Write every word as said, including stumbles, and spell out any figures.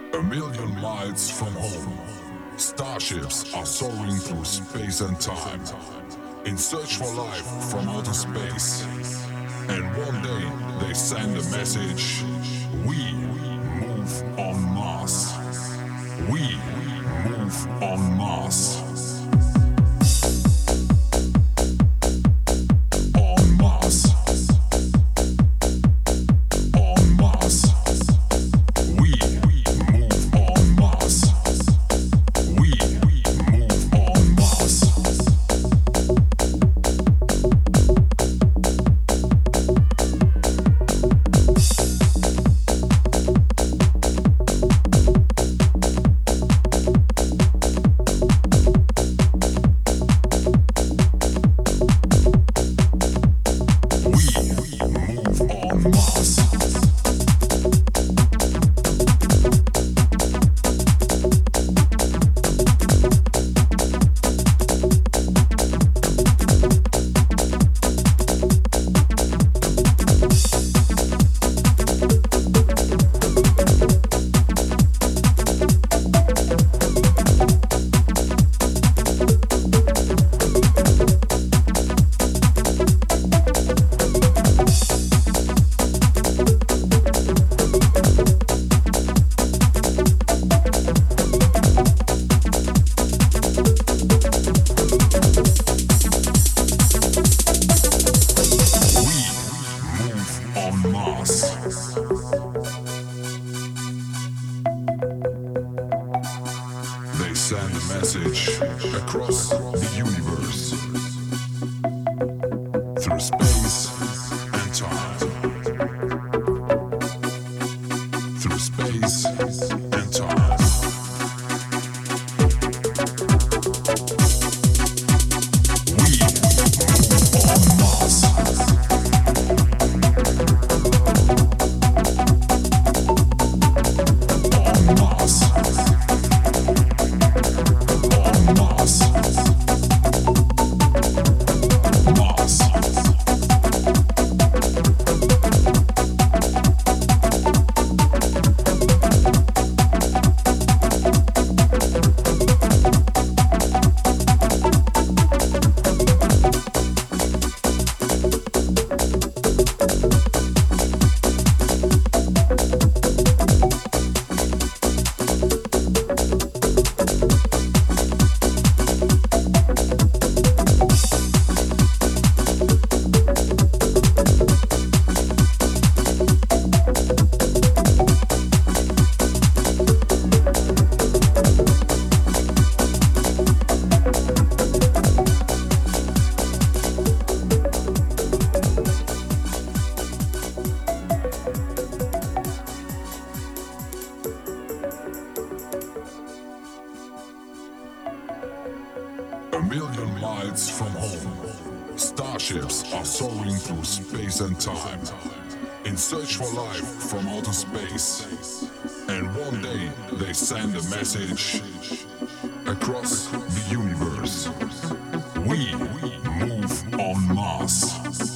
A million miles from home, starships are soaring through space and time, in search for life from outer space. And one day they send a message: we move on Mars. We move on Mars. On Mars. On Mars. We move on Mars. We move on Mars. They send a message across the universe, through space and time, through space and time. We move on Mars. On Mars. On Mars. Mars. A million miles from home, starships are soaring through space and time, in search for life from outer space. And one day they send a message across the universe: we move on Mars.